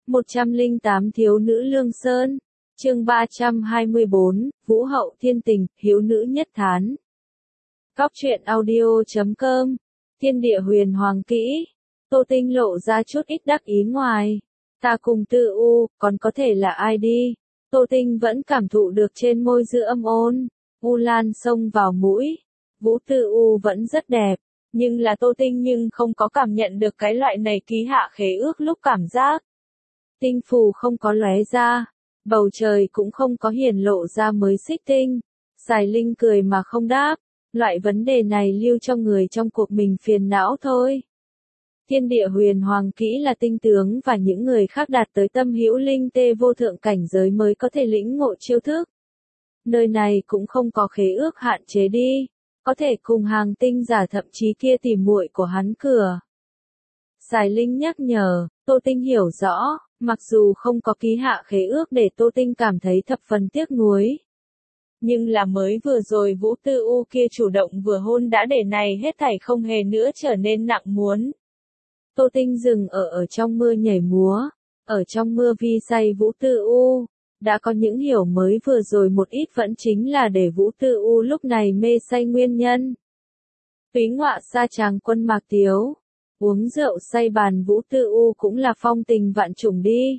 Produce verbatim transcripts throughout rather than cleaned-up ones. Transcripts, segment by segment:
một trăm lẻ tám Thiếu nữ Lương Sơn. Chương ba trăm hai mươi bốn, Vũ hậu thiên tình, hiếu nữ nhất thán. Cóc truyện audio chấm com. Thiên địa huyền hoàng kỹ. Tô Tinh lộ ra chút ít đắc ý ngoài. Ta cùng Tư U, còn có thể là ai đi? Tô Tinh vẫn cảm thụ được trên môi dư âm ôn. U Lan xông vào mũi. Vũ Tư U vẫn rất đẹp. Nhưng là Tô Tinh nhưng không có cảm nhận được cái loại này ký hạ khế ước lúc cảm giác. Tinh phù không có lóe ra. Bầu trời cũng không có hiển lộ ra mới xích tinh. Sài Linh cười mà không đáp. Loại vấn đề này lưu cho người trong cuộc mình phiền não thôi. Thiên địa huyền hoàng kỹ là tinh tướng và những người khác đạt tới tâm hữu linh tê vô thượng cảnh giới mới có thể lĩnh ngộ chiêu thức. Nơi này cũng không có khế ước hạn chế đi. Có thể cùng hàng tinh giả thậm chí kia tỉ muội của hắn cửa. Sài Linh nhắc nhở, Tô Tinh hiểu rõ, mặc dù không có ký hạ khế ước để Tô Tinh cảm thấy thập phần tiếc nuối. Nhưng là mới vừa rồi Vũ Tư U kia chủ động vừa hôn đã để này hết thảy không hề nữa trở nên nặng muốn. Tô Tinh dừng ở ở trong mưa nhảy múa, ở trong mưa vi say Vũ Tư U. Đã có những hiểu mới vừa rồi một ít vẫn chính là để Vũ Tư U lúc này mê say nguyên nhân. Túy ngọa sa chàng quân Mạc Tiếu. Uống rượu say bàn Vũ Tư U cũng là phong tình vạn trùng đi.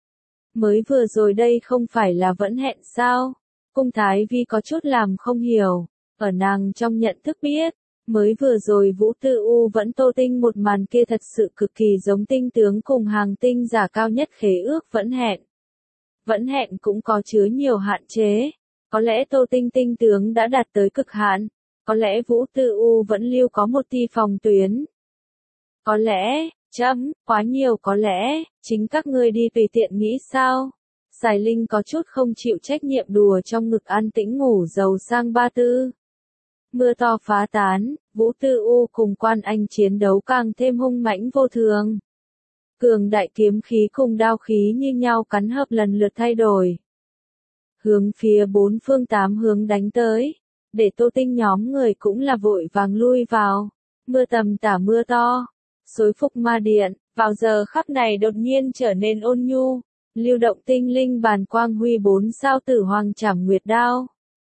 Mới vừa rồi đây không phải là vẫn hẹn sao? Cung Thái Vi có chút làm không hiểu. Ở nàng trong nhận thức biết. Mới vừa rồi Vũ Tư U vẫn Tô Tinh một màn kia thật sự cực kỳ giống tinh tướng cùng hàng tinh giả cao nhất khế ước vẫn hẹn. Vẫn hẹn cũng có chứa nhiều hạn chế. Có lẽ Tô Tinh tinh tướng đã đạt tới cực hạn. Có lẽ Vũ Tư U vẫn lưu có một tia phòng tuyến. Có lẽ, chấm, quá nhiều có lẽ, chính các ngươi đi tùy tiện nghĩ sao. Sài Linh có chút không chịu trách nhiệm đùa trong ngực an tĩnh ngủ giàu sang ba tư. Mưa to phá tán, Vũ Tư U cùng Quan Anh chiến đấu càng thêm hung mãnh vô thường. Cường đại kiếm khí cùng đao khí như nhau cắn hợp lần lượt thay đổi. Hướng phía bốn phương tám hướng đánh tới. Để Tô Tinh nhóm người cũng là vội vàng lui vào. Mưa tầm tả mưa to. Xối phục ma điện, vào giờ khắc này đột nhiên trở nên ôn nhu. Lưu động tinh linh bàn quang huy bốn sao tử hoàng trảm nguyệt đao.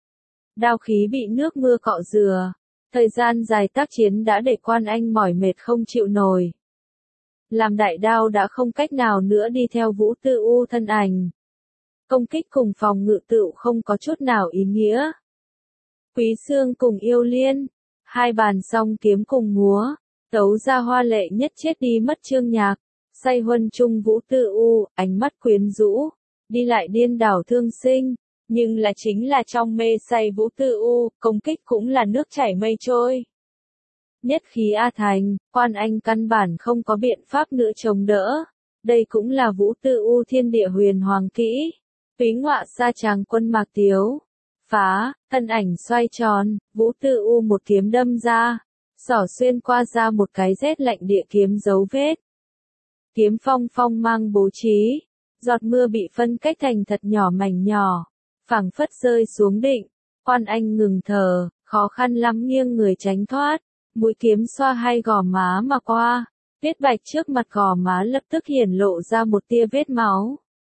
Đao khí bị nước mưa cọ rửa. Thời gian dài tác chiến đã để Quan Anh mỏi mệt không chịu nổi. Làm đại đao đã không cách nào nữa đi theo Vũ Tư U thân ảnh. Công kích cùng phòng ngự tựu không có chút nào ý nghĩa. Quý Xương cùng Yêu Liên. Hai bàn song kiếm cùng múa. Tấu ra hoa lệ nhất chết đi mất chương nhạc. Say huân chung Vũ Tư U, ánh mắt quyến rũ. Đi lại điên đảo thương sinh. Nhưng là chính là trong mê say Vũ Tư U, công kích cũng là nước chảy mây trôi. Nhất khí A Thành, Quan Anh căn bản không có biện pháp nữa chống đỡ. Đây cũng là Vũ Tư U thiên địa huyền hoàng kỹ. Túy ngọa sa chàng quân Mạc Tiếu. Phá, thân ảnh xoay tròn, Vũ Tư U một kiếm đâm ra. Xỏ xuyên qua ra một cái rét lạnh địa kiếm dấu vết. Kiếm phong phong mang bố trí. Giọt mưa bị phân cách thành thật nhỏ mảnh nhỏ. Phảng phất rơi xuống định. Quan Anh ngừng thở, khó khăn lắm nghiêng người tránh thoát. Mũi kiếm xoa hai gò má mà qua. Vết bạch trước mặt gò má lập tức hiển lộ ra một tia vết máu.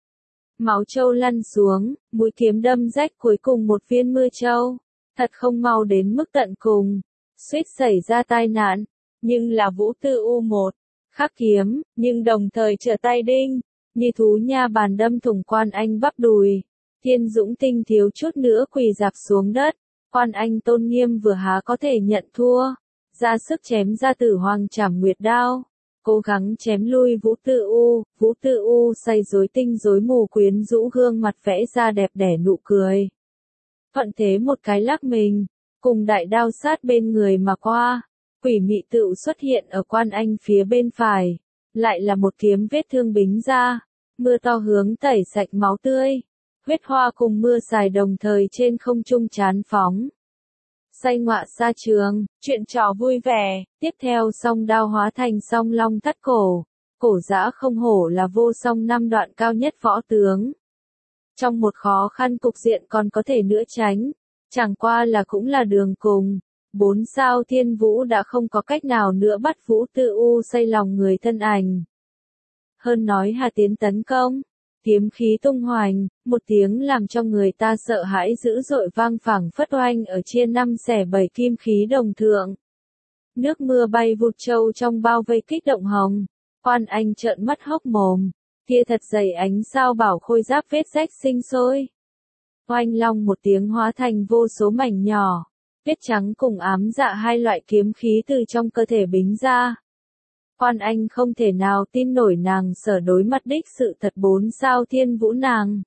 Máu trâu lăn xuống, mũi kiếm đâm rách cuối cùng một viên mưa trâu. Thật không mau đến mức tận cùng. Suýt xảy ra tai nạn. Nhưng là Vũ Tư U một. Khắc kiếm, nhưng đồng thời trở tay đinh. Như thú nha bàn đâm thủng Quan Anh bắp đùi. Thiên Dũng Tinh thiếu chút nữa quỳ dạp xuống đất. Quan Anh tôn nghiêm vừa há có thể nhận thua. Ra sức chém ra tử hoàng trảm nguyệt đao. Cố gắng chém lui Vũ Tư U. Vũ Tư U say rối tinh rối mù quyến rũ gương mặt vẽ ra đẹp đẽ nụ cười. Thuận thế một cái lắc mình. Cùng đại đao sát bên người mà qua. Quỷ mị tựu xuất hiện ở Quan Anh phía bên phải. Lại là một kiếm vết thương bính ra. Mưa to hướng tẩy sạch máu tươi. Huyết hoa cùng mưa xài đồng thời trên không trung chán phóng. Say ngọa sa trường, chuyện trò vui vẻ, tiếp theo song đao hóa thành song long thắt cổ. Cổ dã không hổ là vô song năm đoạn cao nhất võ tướng. Trong một khó khăn cục diện còn có thể nữa tránh. Chẳng qua là cũng là đường cùng. Bốn sao thiên vũ đã không có cách nào nữa bắt Vũ Tư U say lòng người thân ảnh. hơn nói hà tiến tấn công. Kiếm khí tung hoành, một tiếng làm cho người ta sợ hãi dữ dội vang phảng phất oanh ở chia năm xẻ bảy kim khí đồng thượng. Nước mưa bay vụt trâu trong bao vây kích động hồng. Quan Anh trợn mắt hốc mồm. Kia thật dày ánh sao bảo khôi giáp vết rách sinh sôi. Oanh long một tiếng hóa thành vô số mảnh nhỏ. Viết trắng cùng ám dạ hai loại kiếm khí từ trong cơ thể bính ra. Quan Anh không thể nào tin nổi nàng sở đối mặt đích sự thật bốn sao thiên vũ nàng.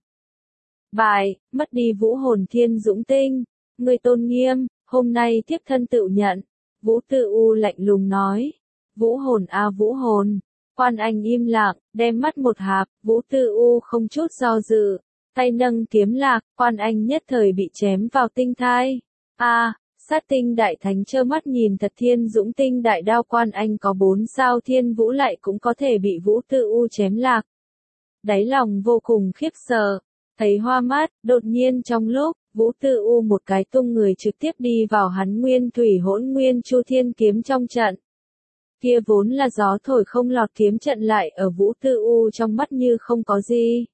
Bài, mất đi vũ hồn thiên dũng tinh. Người tôn nghiêm, hôm nay tiếp thân tự nhận. Vũ Tư U lạnh lùng nói. Vũ hồn a à, vũ hồn. Quan Anh im lặng, đem mắt một hạp, Vũ Tư U không chút do dự. Tay nâng kiếm lạc, Quan Anh nhất thời bị chém vào tinh thai. A, à, sát tinh đại thánh trơ mắt nhìn thật thiên dũng tinh đại đao Quan Anh có bốn sao thiên vũ lại cũng có thể bị Vũ Tư U chém lạc. Đáy lòng vô cùng khiếp sợ, thấy hoa mắt, đột nhiên trong lúc, Vũ Tư U một cái tung người trực tiếp đi vào hắn nguyên thủy hỗn nguyên chu thiên kiếm trong trận. Kia vốn là gió thổi không lọt kiếm trận lại ở Vũ Tư U trong mắt như không có gì.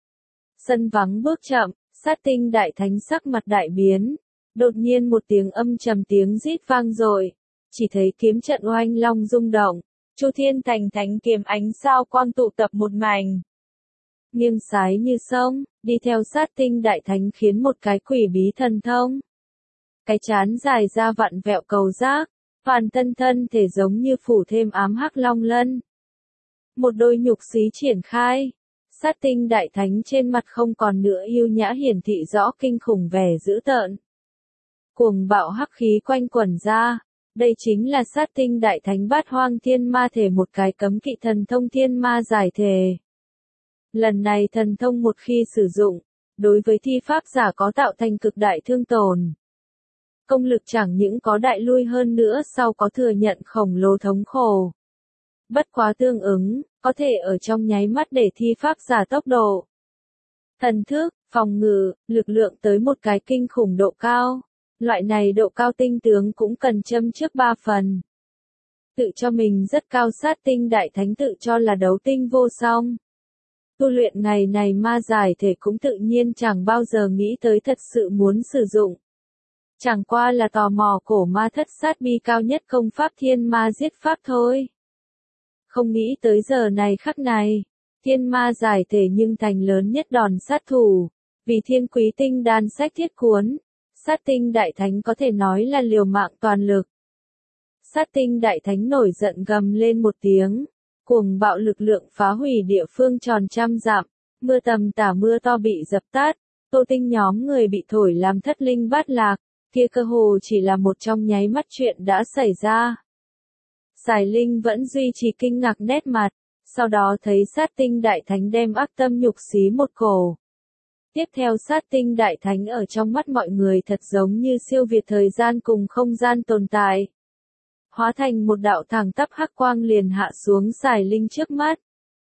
Sân vắng bước chậm, sát tinh đại thánh sắc mặt đại biến. Đột nhiên một tiếng âm trầm tiếng rít vang dội, chỉ thấy kiếm trận oanh long rung động, chu thiên thành thánh kiếm ánh sao quang tụ tập một mảnh. Nghiêng sái như sông, đi theo sát tinh đại thánh khiến một cái quỷ bí thần thông. Cái chán dài ra vặn vẹo cầu giác, toàn thân thân thể giống như phủ thêm ám hắc long lân. Một đôi nhục xí triển khai, sát tinh đại thánh trên mặt không còn nữa yêu nhã hiển thị rõ kinh khủng vẻ dữ tợn. Cuồng bạo hắc khí quanh quẩn ra, đây chính là sát tinh đại thánh bát hoang thiên ma thể một cái cấm kỵ thần thông thiên ma giải thể. Lần này thần thông một khi sử dụng, đối với thi pháp giả có tạo thành cực đại thương tổn. Công lực chẳng những có đại lui hơn nữa sau có thừa nhận khổng lồ thống khổ. Bất quá tương ứng, có thể ở trong nháy mắt để thi pháp giả tốc độ. Thần thức, phòng ngự, lực lượng tới một cái kinh khủng độ cao. Loại này độ cao tinh tướng cũng cần châm trước ba phần. Tự cho mình rất cao sát tinh đại thánh tự cho là đấu tinh vô song. Tu luyện ngày này ma giải thể cũng tự nhiên chẳng bao giờ nghĩ tới thật sự muốn sử dụng. Chẳng qua là tò mò cổ ma thất sát bi cao nhất công pháp thiên ma giết pháp thôi. Không nghĩ tới giờ này khắc này, thiên ma giải thể nhưng thành lớn nhất đòn sát thủ, vì thiên quý tinh đan sách thiết cuốn. Sát tinh đại thánh có thể nói là liều mạng toàn lực. Sát tinh đại thánh nổi giận gầm lên một tiếng, cuồng bạo lực lượng phá hủy địa phương tròn trăm dặm, mưa tầm tả mưa to bị dập tắt, Tô Tinh nhóm người bị thổi làm thất linh bát lạc, kia cơ hồ chỉ là một trong nháy mắt chuyện đã xảy ra. Sài Linh vẫn duy trì kinh ngạc nét mặt, sau đó thấy sát tinh đại thánh đem ác tâm nhục xí một cổ. Tiếp theo sát tinh đại thánh ở trong mắt mọi người thật giống như siêu việt thời gian cùng không gian tồn tại. Hóa thành một đạo thẳng tắp hắc quang liền hạ xuống Sài Linh trước mắt.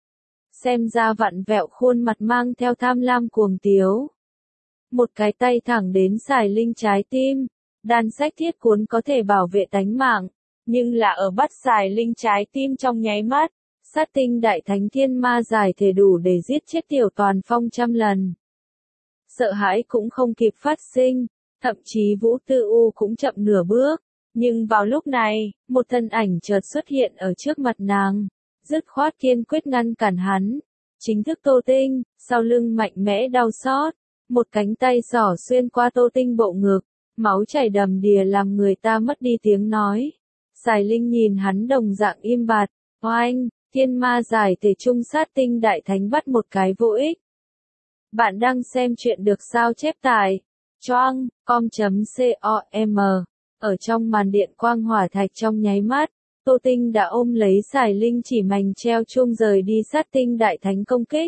Xem ra vặn vẹo khuôn mặt mang theo tham lam cuồng tiếu. Một cái tay thẳng đến Sài Linh trái tim, đan sách thiết cuốn có thể bảo vệ tánh mạng, nhưng là ở bắt Sài Linh trái tim trong nháy mắt, sát tinh đại thánh thiên ma giải thể đủ để giết chết Tiểu Toàn Phong trăm lần. Sợ hãi cũng không kịp phát sinh, thậm chí Vũ Tư U cũng chậm nửa bước, nhưng vào lúc này, một thân ảnh chợt xuất hiện ở trước mặt nàng, dứt khoát kiên quyết ngăn cản hắn. Chính thức Tô Tinh, sau lưng mạnh mẽ đau xót, một cánh tay xỏ xuyên qua Tô Tinh bộ ngực, máu chảy đầm đìa làm người ta mất đi tiếng nói. Sài Linh nhìn hắn đồng dạng im bặt, oanh, thiên ma giải thể trung sát tinh đại thánh bắt một cái vô ích. Bạn đang xem chuyện được sao chép tại choang com chấm com. Ở trong màn điện quang hỏa thạch trong nháy mắt, Tô Tinh đã ôm lấy Sài Linh chỉ mảnh treo chuông rời đi sát tinh đại thánh công kích.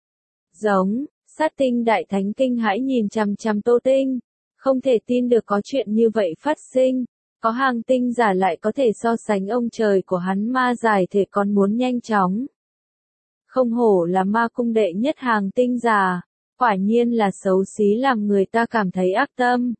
Giống, sát tinh đại thánh kinh hãi nhìn chằm chằm Tô Tinh, không thể tin được có chuyện như vậy phát sinh, có hàng tinh giả lại có thể so sánh ông trời của hắn ma giải thể còn muốn nhanh chóng. Không hổ là ma cung đệ nhất hàng tinh giả, quả nhiên là xấu xí làm người ta cảm thấy ác tâm.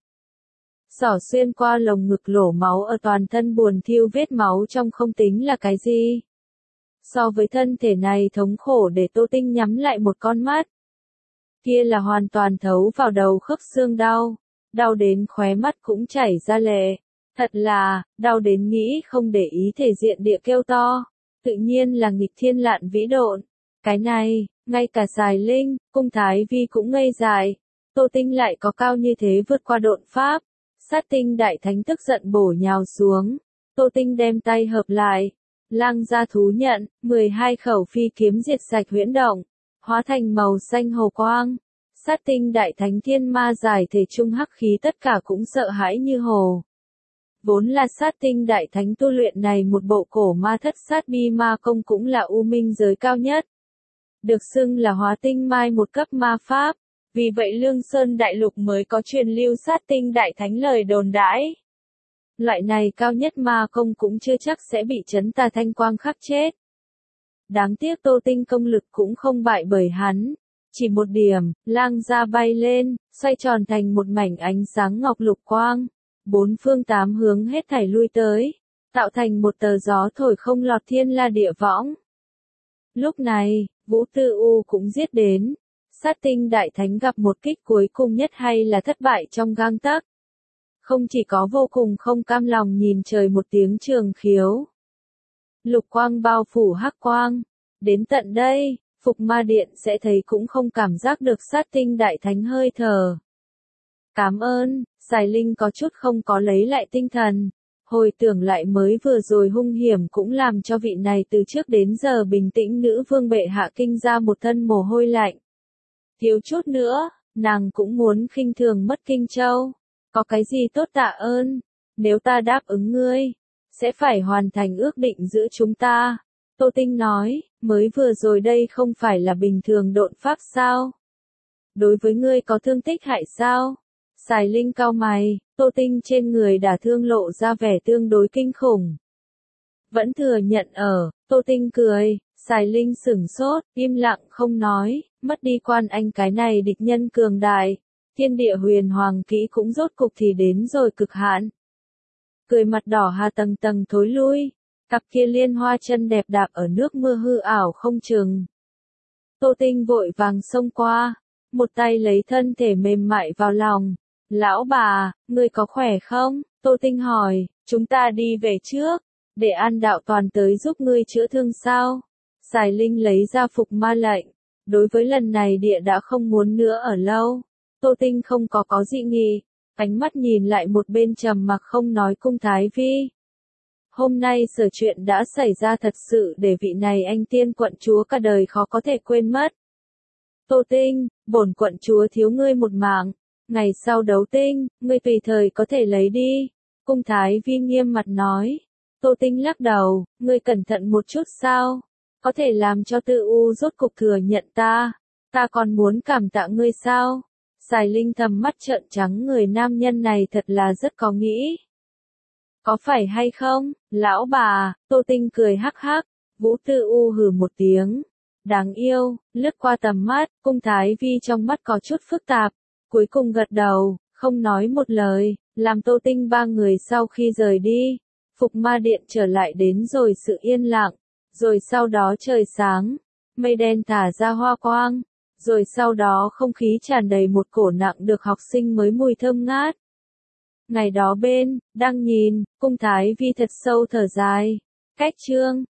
Xỏ xuyên qua lồng ngực lổ máu ở toàn thân buồn thiêu vết máu trong không tính là cái gì. So với thân thể này thống khổ để Tô Tinh nhắm lại một con mắt. Kia là hoàn toàn thấu vào đầu khớp xương đau, đau đến khóe mắt cũng chảy ra lệ. Thật là, đau đến nghĩ không để ý thể diện địa kêu to. Tự nhiên là nghịch thiên lạn vĩ độn. Cái này, ngay cả Sài Linh, Cung Thái Vi cũng ngây dại. Tô Tinh lại có cao như thế vượt qua độn pháp. Sát tinh đại thánh tức giận bổ nhào xuống. Tô Tinh đem tay hợp lại. Lang gia thú nhận, mười hai khẩu phi kiếm diệt sạch huyễn động. Hóa thành màu xanh hồ quang. Sát tinh đại thánh thiên ma giải thể trung hắc khí tất cả cũng sợ hãi như hồ. Vốn là sát tinh đại thánh tu luyện này một bộ cổ ma thất sát bi ma công cũng là u minh giới cao nhất. Được xưng là hóa tinh mai một cấp ma pháp. Vì vậy Lương Sơn Đại Lục mới có truyền lưu sát tinh đại thánh lời đồn đãi. Loại này cao nhất ma công cũng chưa chắc sẽ bị chấn tà thanh quang khắc chết. Đáng tiếc Tô Tinh công lực cũng không bại bởi hắn. Chỉ một điểm, lang gia bay lên, xoay tròn thành một mảnh ánh sáng ngọc lục quang. Bốn phương tám hướng hết thảy lui tới, tạo thành một tờ gió thổi không lọt thiên la địa võng. Lúc này, Vũ Tư U cũng giết đến. Sát tinh đại thánh gặp một kích cuối cùng nhất hay là thất bại trong gang tấc. Không chỉ có vô cùng không cam lòng nhìn trời một tiếng trường khiếu. Lục quang bao phủ hắc quang. Đến tận đây, Phục Ma Điện sẽ thấy cũng không cảm giác được sát tinh đại thánh hơi thở. Cảm ơn, Sài Linh có chút không có lấy lại tinh thần. Hồi tưởng lại mới vừa rồi hung hiểm cũng làm cho vị này từ trước đến giờ bình tĩnh nữ vương bệ hạ kinh ra một thân mồ hôi lạnh. Thiếu chút nữa, nàng cũng muốn khinh thường mất Kinh Châu. Có cái gì tốt tạ ơn, nếu ta đáp ứng ngươi, sẽ phải hoàn thành ước định giữa chúng ta. Tô Tinh nói, mới vừa rồi đây không phải là bình thường độn pháp sao? Đối với ngươi có thương tích hại sao? Sài Linh cau mày, Tô Tinh trên người đả thương lộ ra vẻ tương đối kinh khủng. Vẫn thừa nhận ở, Tô Tinh cười, Sài Linh sửng sốt, im lặng không nói, mất đi Quan Anh cái này địch nhân cường đại. Thiên địa huyền hoàng kỹ cũng rốt cục thì đến rồi cực hạn. Cười mặt đỏ hà tầng tầng thối lui, cặp kia liên hoa chân đẹp đạp ở nước mưa hư ảo không chừng. Tô Tinh vội vàng xông qua, một tay lấy thân thể mềm mại vào lòng. Lão bà, ngươi có khỏe không? Tô Tinh hỏi, chúng ta đi về trước, để An Đạo Toàn tới giúp ngươi chữa thương sao? Sài Linh lấy ra Phục Ma lệnh, đối với lần này địa đã không muốn nữa ở lâu. Tô Tinh không có có dị nghị, ánh mắt nhìn lại một bên trầm mặc không nói Cung Thái Vi. Hôm nay sở chuyện đã xảy ra thật sự để vị này anh tiên quận chúa cả đời khó có thể quên mất. Tô Tinh, bổn quận chúa thiếu ngươi một mạng, ngày sau đấu tinh, ngươi tùy thời có thể lấy đi. Cung Thái Vi nghiêm mặt nói. Tô Tinh lắc đầu, ngươi cẩn thận một chút sao? Có thể làm cho Tư U rốt cục thừa nhận ta, ta còn muốn cảm tạ ngươi sao? Sài Linh thầm mắt trợn trắng, người nam nhân này thật là rất có nghĩ. Có phải hay không, lão bà? Tô Tinh cười hắc hắc. Vũ Tư U hừ một tiếng. Đáng yêu, lướt qua tầm mắt, Cung Thái Vi trong mắt có chút phức tạp. Cuối cùng gật đầu, không nói một lời, làm Tô Tinh ba người sau khi rời đi. Phục Ma Điện trở lại đến rồi sự yên lặng. Rồi sau đó trời sáng, mây đen thả ra hoa quang. Rồi sau đó không khí tràn đầy một cổ nặng được học sinh mới mùi thơm ngát. Ngày đó bên, đang nhìn, Cung Thái Vi thật sâu thở dài. Cách chương.